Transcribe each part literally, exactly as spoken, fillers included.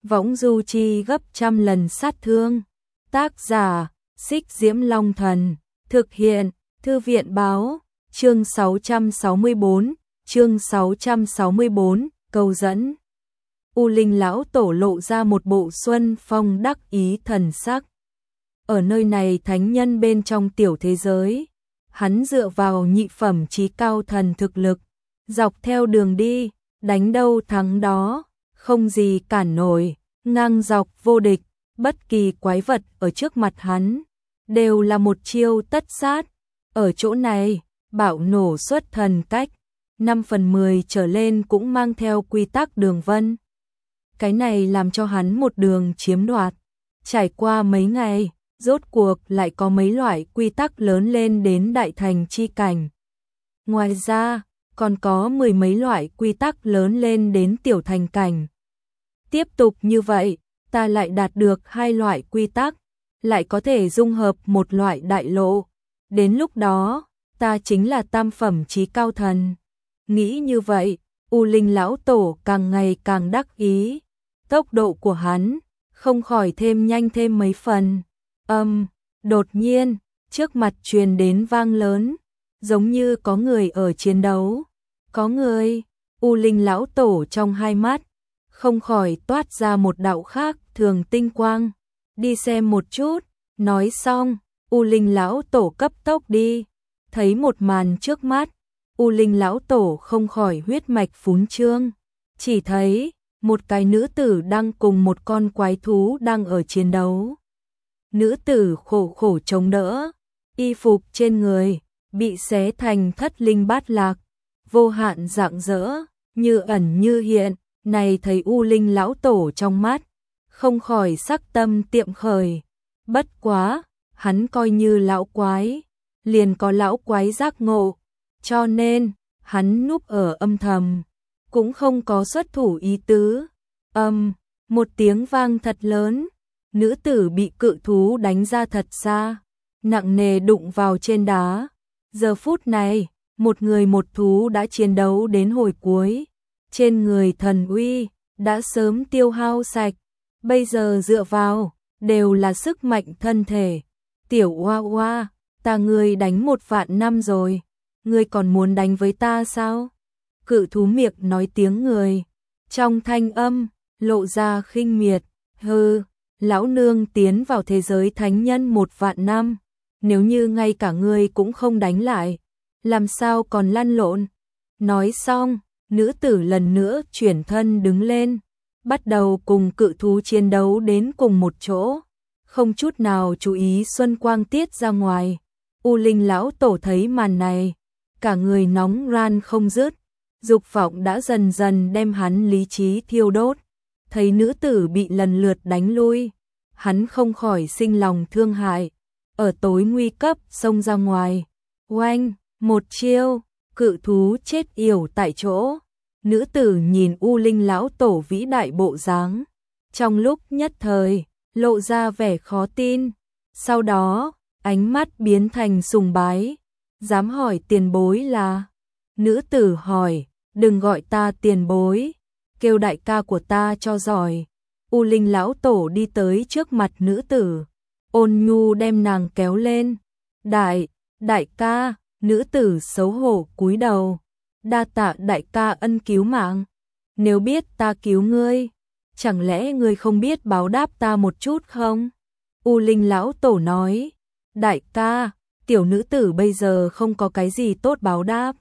võng du chi gấp trăm lần sát thương. Tác giả, Xích Diễm Long Thần, thực hiện, Thư viện báo, chương sáu trăm sáu mươi bốn, chương sáu trăm sáu mươi bốn, câu dẫn. U Linh lão tổ lộ ra một bộ xuân phong đắc ý thần sắc. Ở nơi này thánh nhân bên trong tiểu thế giới, hắn dựa vào nhị phẩm chí cao thần thực lực, dọc theo đường đi, đánh đâu thắng đó, không gì cản nổi, ngang dọc vô địch, bất kỳ quái vật ở trước mặt hắn, đều là một chiêu tất sát. Ở chỗ này, bạo nổ xuất thần cách, năm phần mười trở lên cũng mang theo quy tắc đường vân. Cái này làm cho hắn một đường chiếm đoạt. Trải qua mấy ngày, rốt cuộc lại có mấy loại quy tắc lớn lên đến đại thành chi cảnh. Ngoài ra, còn có mười mấy loại quy tắc lớn lên đến tiểu thành cảnh. Tiếp tục như vậy, ta lại đạt được hai loại quy tắc, lại có thể dung hợp một loại đại lộ. Đến lúc đó, ta chính là tam phẩm chí cao thần. Nghĩ như vậy, U Linh lão tổ càng ngày càng đắc ý. Tốc độ của hắn không khỏi thêm nhanh thêm mấy phần. Âm, um, đột nhiên, trước mặt truyền đến vang lớn, giống như có người ở chiến đấu. Có người, U Linh lão tổ trong hai mắt không khỏi toát ra một đạo khác thường tinh quang. Đi xem một chút, nói xong, U Linh lão tổ cấp tốc đi. Thấy một màn trước mắt, U Linh lão tổ không khỏi huyết mạch phún trương. Chỉ thấy một cái nữ tử đang cùng một con quái thú đang ở chiến đấu. Nữ tử khổ khổ chống đỡ, y phục trên người bị xé thành thất linh bát lạc, vô hạn rạng rỡ, như ẩn như hiện. Này thấy U Linh lão tổ trong mắt, không khỏi sắc tâm tiệm khởi. Bất quá, hắn coi như lão quái, liền có lão quái giác ngộ, cho nên hắn núp ở âm thầm, cũng không có xuất thủ ý tứ. Âm, um, một tiếng vang thật lớn, nữ tử bị cự thú đánh ra thật xa, nặng nề đụng vào trên đá. Giờ phút này, một người một thú đã chiến đấu đến hồi cuối, trên người thần uy đã sớm tiêu hao sạch, bây giờ dựa vào đều là sức mạnh thân thể. Tiểu Oa Oa, ta ngươi đánh một vạn năm rồi, ngươi còn muốn đánh với ta sao? Cự thú miệng nói tiếng người, trong thanh âm lộ ra khinh miệt. Hừ, lão nương tiến vào thế giới thánh nhân một vạn năm, nếu như ngay cả ngươi cũng không đánh lại, làm sao còn lăn lộn? Nói xong, nữ tử lần nữa chuyển thân đứng lên, bắt đầu cùng cự thú chiến đấu đến cùng một chỗ, không chút nào chú ý xuân quang tiết ra ngoài. U Linh lão tổ thấy màn này, cả người nóng ran không dứt, dục vọng đã dần dần đem hắn lý trí thiêu đốt. Thấy nữ tử bị lần lượt đánh lui, hắn không khỏi sinh lòng thương hại, ở tối nguy cấp xông ra ngoài. Oanh, một chiêu, cự thú chết yểu tại chỗ. Nữ tử nhìn U Linh lão tổ vĩ đại bộ dáng, trong lúc nhất thời lộ ra vẻ khó tin, sau đó ánh mắt biến thành sùng bái. Dám hỏi tiền bối là? Nữ tử hỏi, đừng gọi ta tiền bối, kêu đại ca của ta cho giỏi. U Linh lão tổ đi tới trước mặt nữ tử, ôn nhu đem nàng kéo lên. Đại, đại ca. Nữ tử xấu hổ cúi đầu. Đa tạ đại ca ân cứu mạng, nếu biết ta cứu ngươi, chẳng lẽ ngươi không biết báo đáp ta một chút không? U Linh lão tổ nói, đại ca, tiểu nữ tử bây giờ không có cái gì tốt báo đáp.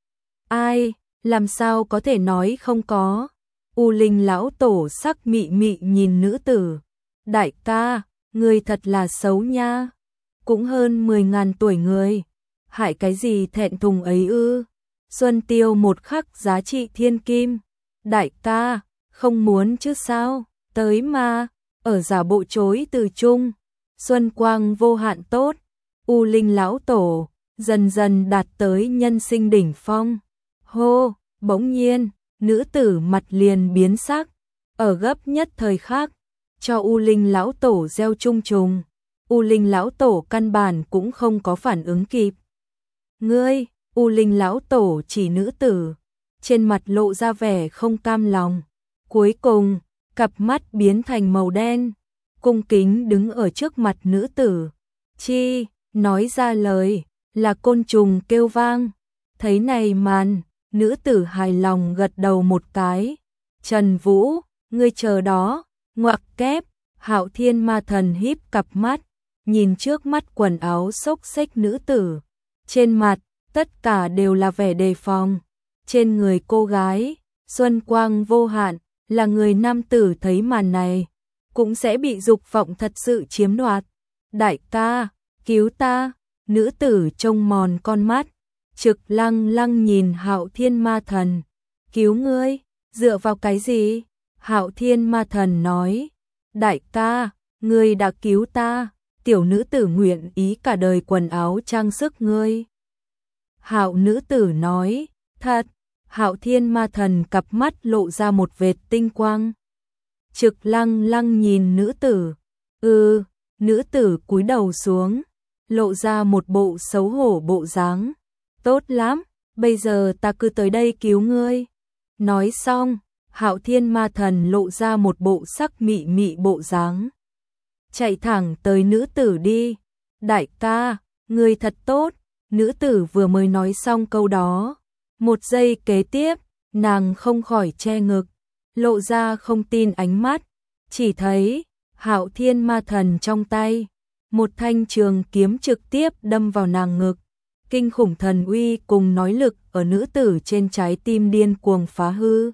Ai, làm sao có thể nói không có? U Linh lão tổ sắc mị mị nhìn nữ tử, đại ca, ngươi thật là xấu nha, cũng hơn mười ngàn tuổi người, hại cái gì thẹn thùng ấy ư? Xuân tiêu một khắc giá trị thiên kim. Đại ca, không muốn chứ sao? Tới mà, ở giả bộ chối từ chung. Xuân quang vô hạn tốt. U Linh lão tổ dần dần đạt tới nhân sinh đỉnh phong. Hô, bỗng nhiên, nữ tử mặt liền biến sắc, ở gấp nhất thời khắc, cho U Linh lão tổ gieo chung trùng. U Linh lão tổ căn bản cũng không có phản ứng kịp. Ngươi, U Linh lão tổ chỉ nữ tử, trên mặt lộ ra vẻ không cam lòng. Cuối cùng, cặp mắt biến thành màu đen, cung kính đứng ở trước mặt nữ tử. Chi, nói ra lời, là côn trùng kêu vang. Thấy này màn, nữ tử hài lòng gật đầu một cái. Trần Vũ, ngươi chờ đó, ngoặc kép. Hạo Thiên Ma Thần híp cặp mắt, nhìn trước mắt quần áo xốc xếch nữ tử. Trên mặt, tất cả đều là vẻ đề phòng. Trên người cô gái, xuân quang vô hạn, là người nam tử thấy màn này, cũng sẽ bị dục vọng thật sự chiếm đoạt. Đại ca, cứu ta, nữ tử trông mòn con mắt, trực lăng lăng nhìn Hạo Thiên Ma Thần. Cứu ngươi, dựa vào cái gì? Hạo Thiên Ma Thần nói, đại ca, ngươi đã cứu ta, tiểu nữ tử nguyện ý cả đời quần áo trang sức ngươi. Hạo nữ tử nói, thật. Hạo Thiên Ma Thần cặp mắt lộ ra một vệt tinh quang. Trực lăng lăng nhìn nữ tử. Ừ, nữ tử cúi đầu xuống, lộ ra một bộ xấu hổ bộ dáng. Tốt lắm, bây giờ ta cứ tới đây cứu ngươi. Nói xong, Hạo Thiên Ma Thần lộ ra một bộ sắc mị mị bộ dáng. Chạy thẳng tới nữ tử đi. Đại ca, ngươi thật tốt. Nữ tử vừa mới nói xong câu đó. Một giây kế tiếp, nàng không khỏi che ngực, lộ ra không tin ánh mắt. Chỉ thấy, Hạo Thiên Ma Thần trong tay, một thanh trường kiếm trực tiếp đâm vào nàng ngực. Kinh khủng thần uy cùng nói lực ở nữ tử trên trái tim điên cuồng phá hư.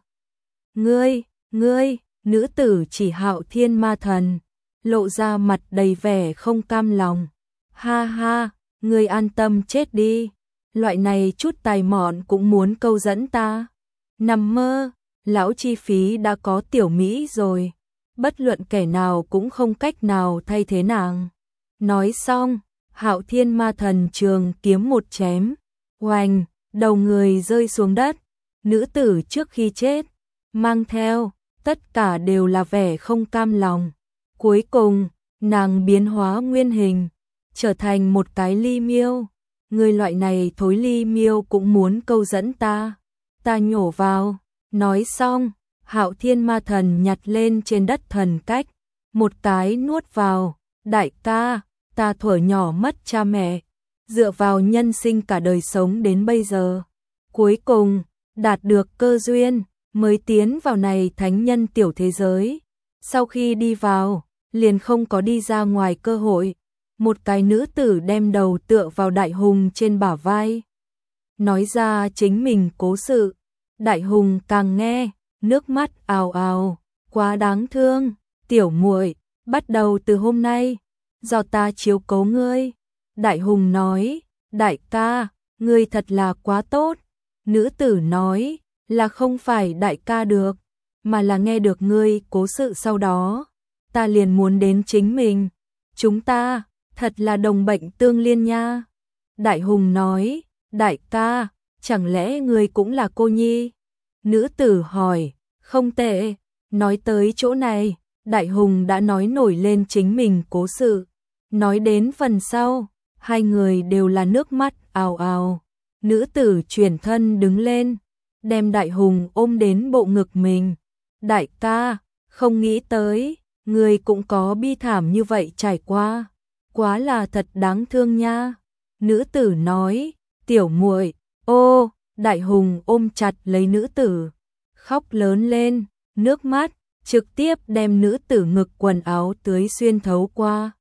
Ngươi, ngươi, nữ tử chỉ Hạo Thiên Ma Thần, lộ ra mặt đầy vẻ không cam lòng. Ha ha, ngươi an tâm chết đi. Loại này chút tài mọn cũng muốn câu dẫn ta. Nằm mơ, lão chi phí đã có tiểu Mỹ rồi. Bất luận kẻ nào cũng không cách nào thay thế nàng. Nói xong, Hạo Thiên Ma Thần trường kiếm một chém. Oanh, đầu người rơi xuống đất. Nữ tử trước khi chết, mang theo, tất cả đều là vẻ không cam lòng. Cuối cùng, nàng biến hóa nguyên hình, trở thành một cái ly miêu. Người loại này thối ly miêu cũng muốn câu dẫn ta. Ta nhổ vào. Nói xong, Hạo Thiên Ma Thần nhặt lên trên đất thần cách. Một cái nuốt vào. Đại ca, ta thuở nhỏ mất cha mẹ. Dựa vào nhân sinh cả đời sống đến bây giờ. Cuối cùng, đạt được cơ duyên, mới tiến vào này thánh nhân tiểu thế giới. Sau khi đi vào, liền không có đi ra ngoài cơ hội. Một cái nữ tử đem đầu tựa vào Đại Hùng trên bả vai, nói ra chính mình cố sự. Đại Hùng càng nghe, nước mắt ào ào, quá đáng thương. Tiểu muội, bắt đầu từ hôm nay, do ta chiếu cố ngươi. Đại Hùng nói, đại ca, ngươi thật là quá tốt. Nữ tử nói, là không phải đại ca được, mà là nghe được ngươi cố sự sau đó, ta liền muốn đến chính mình. Chúng ta thật là đồng bệnh tương liên nha. Đại Hùng nói, đại ca, chẳng lẽ ngươi cũng là cô nhi? Nữ tử hỏi, không tệ. Nói tới chỗ này, Đại Hùng đã nói nổi lên chính mình cố sự. Nói đến phần sau, hai người đều là nước mắt ào ào. Nữ tử chuyển thân đứng lên, đem Đại Hùng ôm đến bộ ngực mình. Đại ca, không nghĩ tới, ngươi cũng có bi thảm như vậy trải qua. Quá là thật đáng thương nha. Nữ tử nói, tiểu muội, ô. Đại Hùng ôm chặt lấy nữ tử, khóc lớn lên, nước mắt trực tiếp đem nữ tử ngực quần áo tưới xuyên thấu qua,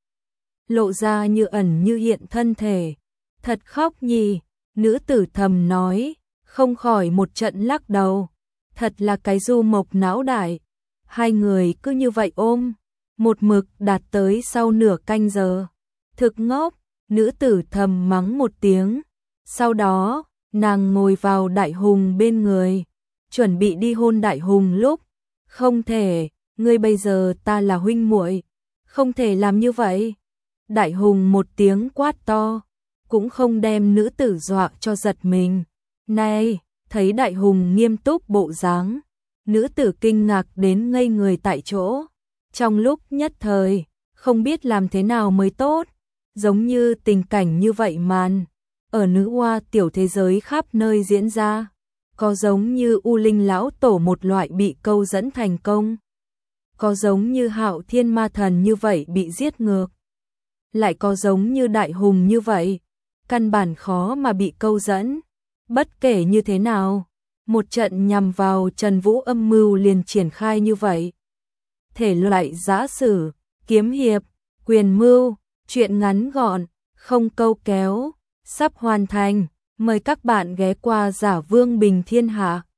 lộ ra như ẩn như hiện thân thể. Thật khóc nhỉ? Nữ tử thầm nói, không khỏi một trận lắc đầu. Thật là cái du mộc não đại. Hai người cứ như vậy ôm, một mực đạt tới sau nửa canh giờ. Thực ngốc, nữ tử thầm mắng một tiếng. Sau đó, nàng ngồi vào Đại Hùng bên người, chuẩn bị đi hôn Đại Hùng lúc. Không thể, ngươi bây giờ ta là huynh muội, không thể làm như vậy. Đại Hùng một tiếng quát to, cũng không đem nữ tử dọa cho giật mình. Này, thấy Đại Hùng nghiêm túc bộ dáng, nữ tử kinh ngạc đến ngây người tại chỗ. Trong lúc nhất thời, không biết làm thế nào mới tốt. Giống như tình cảnh như vậy màn, ở nữ hoa tiểu thế giới khắp nơi diễn ra. Có giống như U Linh lão tổ một loại bị câu dẫn thành công, có giống như Hạo Thiên ma thần như vậy bị giết ngược, lại có giống như Đại Hùng như vậy, căn bản khó mà bị câu dẫn. Bất kể như thế nào, một trận nhằm vào Trần Vũ âm mưu liền triển khai như vậy. Thể loại giã sử, kiếm hiệp, quyền mưu, truyện ngắn gọn, không câu kéo, sắp hoàn thành. Mời các bạn ghé qua Giả Vương Bình Thiên Hạ.